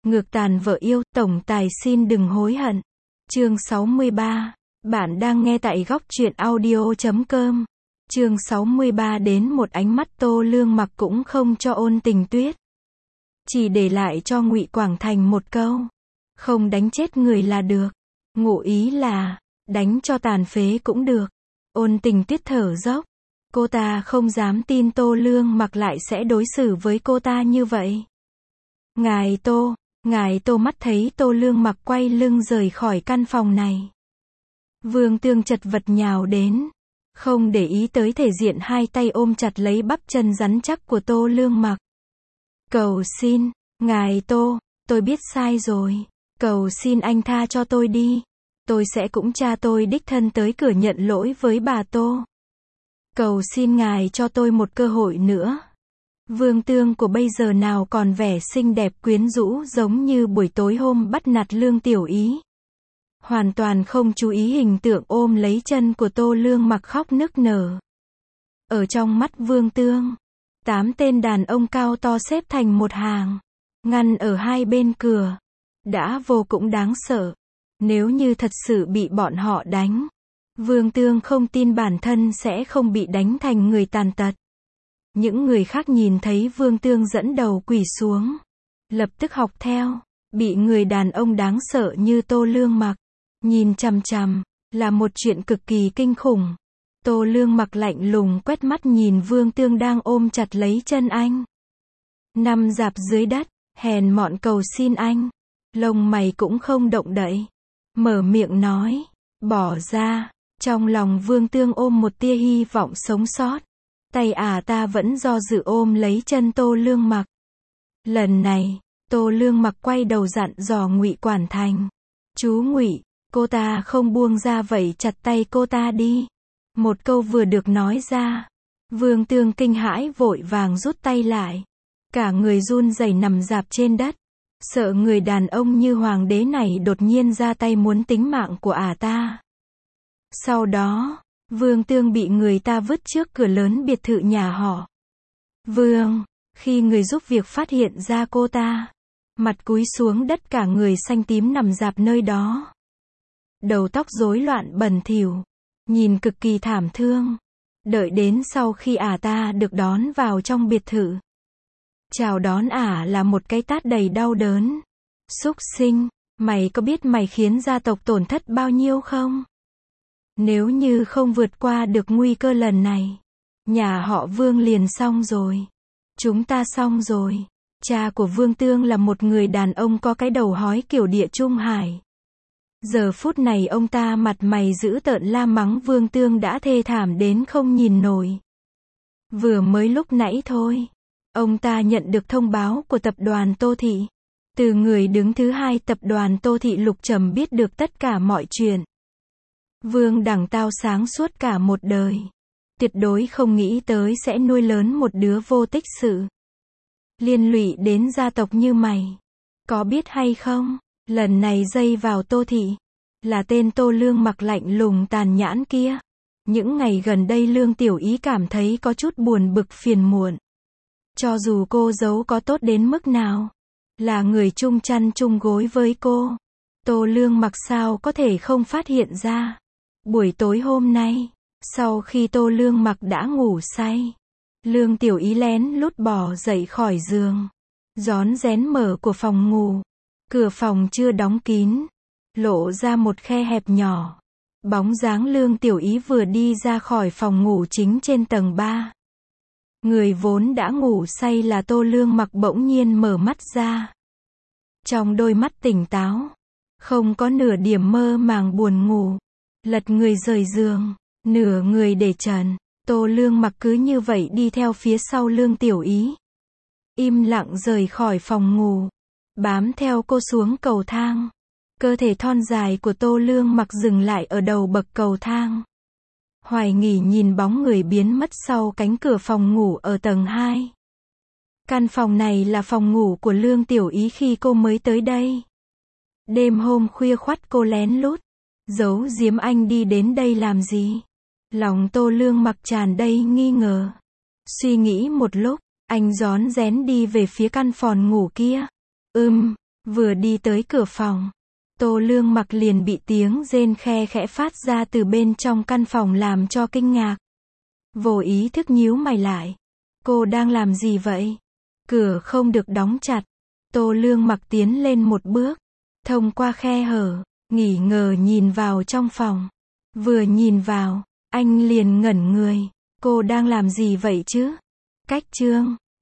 Ngược tàn vợ yêu, tổng tài xin đừng hối hận. Chương 63. Bạn đang nghe tại góc truyện audio.com. Chương 63 đến một ánh mắt Tô Lương Mặc cũng không cho Ôn Tình Tuyết. Chỉ để lại cho Ngụy Quảng Thành một câu. Không đánh chết người là được. Ngụ ý là, đánh cho tàn phế cũng được. Ôn Tình Tuyết thở dốc. Cô ta không dám tin Tô Lương Mặc lại sẽ đối xử với cô ta như vậy. Ngài Tô mắt thấy Tô Lương Mặc quay lưng rời khỏi căn phòng này. Vương Tương chật vật nhào đến, không để ý tới thể diện, hai tay ôm chặt lấy bắp chân rắn chắc của Tô Lương Mặc. Cầu xin, ngài Tô, tôi biết sai rồi. Cầu xin anh tha cho tôi đi. Tôi sẽ cũng cha tôi đích thân tới cửa nhận lỗi với bà Tô. Cầu xin ngài cho tôi một cơ hội nữa. Vương Tương của bây giờ nào còn vẻ xinh đẹp quyến rũ giống như buổi tối hôm bắt nạt Lương Tiểu Ý. Hoàn toàn không chú ý hình tượng ôm lấy chân của Tô Lương Mặc khóc nức nở. Ở trong mắt Vương Tương, 8 tên đàn ông cao to xếp thành một hàng, ngăn ở hai bên cửa. Đã vô cùng đáng sợ. Nếu như thật sự bị bọn họ đánh, Vương Tương không tin bản thân sẽ không bị đánh thành người tàn tật. Những người khác nhìn thấy Vương Tương dẫn đầu quỳ xuống, lập tức học theo, bị người đàn ông đáng sợ như Tô Lương Mặc nhìn chằm chằm, là một chuyện cực kỳ kinh khủng. Tô Lương Mặc lạnh lùng quét mắt nhìn Vương Tương đang ôm chặt lấy chân anh, nằm rạp dưới đất, hèn mọn cầu xin anh. Lông mày cũng không động đậy, mở miệng nói, bỏ ra. Trong lòng Vương Tương ôm một tia hy vọng sống sót. Tay ta vẫn do dự ôm lấy chân Tô Lương Mặc. Lần này, Tô Lương Mặc quay đầu dặn dò Ngụy Quảng Thành. Chú Ngụy, cô ta không buông ra vậy chặt tay cô ta đi. Một câu vừa được nói ra, Vương Tương kinh hãi vội vàng rút tay lại. Cả người run rẩy nằm rạp trên đất. Sợ người đàn ông như hoàng đế này đột nhiên ra tay muốn tính mạng của ta. Sau đó, Vương Tương bị người ta vứt trước cửa lớn biệt thự nhà họ Vương. Khi người giúp việc phát hiện ra cô ta, mặt cúi xuống đất, cả người xanh tím nằm rạp nơi đó. Đầu tóc rối loạn bẩn thỉu, nhìn cực kỳ thảm thương. Đợi đến sau khi ta được đón vào trong biệt thự, chào đón là một cái tát đầy đau đớn. Súc sinh, mày có biết mày khiến gia tộc tổn thất bao nhiêu không? Nếu như không vượt qua được nguy cơ lần này, nhà họ Vương liền xong rồi. Chúng ta xong rồi. Cha của Vương Tương là một người đàn ông có cái đầu hói kiểu Địa Trung Hải. Giờ phút này ông ta mặt mày dữ tợn la mắng Vương Tương đã thê thảm đến không nhìn nổi. Vừa mới lúc nãy thôi, ông ta nhận được thông báo của tập đoàn Tô Thị. Từ người đứng thứ hai tập đoàn Tô Thị Lục Trầm biết được tất cả mọi chuyện. Vương Đằng tao sáng suốt cả một đời, tuyệt đối không nghĩ tới sẽ nuôi lớn một đứa vô tích sự, liên lụy đến gia tộc như mày. Có biết hay không, lần này dây vào Tô Thị là tên Tô Lương Mặc lạnh lùng tàn nhẫn kia. Những ngày gần đây Lương Tiểu Ý cảm thấy có chút buồn bực phiền muộn. Cho dù cô giấu có tốt đến mức nào, là người chung chăn chung gối với cô, Tô Lương Mặc sao có thể không phát hiện ra. Buổi tối hôm nay, sau khi Tô Lương Mặc đã ngủ say, Lương Tiểu Ý lén lút bỏ dậy khỏi giường, rón rén mở của phòng ngủ. Cửa phòng chưa đóng kín, lộ ra một khe hẹp nhỏ. Bóng dáng Lương Tiểu Ý vừa đi ra khỏi phòng ngủ chính trên tầng 3. Người vốn đã ngủ say là Tô Lương Mặc bỗng nhiên mở mắt ra. Trong đôi mắt tỉnh táo, không có nửa điểm mơ màng buồn ngủ. Lật người rời giường, nửa người để trần, Tô Lương Mặc cứ như vậy đi theo phía sau Lương Tiểu Ý. Im lặng rời khỏi phòng ngủ, bám theo cô xuống cầu thang. Cơ thể thon dài của Tô Lương Mặc dừng lại ở đầu bậc cầu thang. Hoài nghi nhìn bóng người biến mất sau cánh cửa phòng ngủ ở tầng 2. Căn phòng này là phòng ngủ của Lương Tiểu Ý khi cô mới tới đây. Đêm hôm khuya khoắt cô lén lút giấu giếm anh đi đến đây làm gì? Lòng Tô Lương Mặc tràn đầy nghi ngờ. Suy nghĩ một lúc, anh rón rén đi về phía căn phòng ngủ kia. Vừa đi tới cửa phòng, Tô Lương Mặc liền bị tiếng rên khe khẽ phát ra từ bên trong căn phòng làm cho kinh ngạc. Vô ý thức nhíu mày lại. Cô đang làm gì vậy? Cửa không được đóng chặt. Tô Lương Mặc tiến lên một bước, thông qua khe hở, nghi ngờ nhìn vào trong phòng. Vừa nhìn vào, anh liền ngẩn người. Cô đang làm gì vậy chứ? Cách chương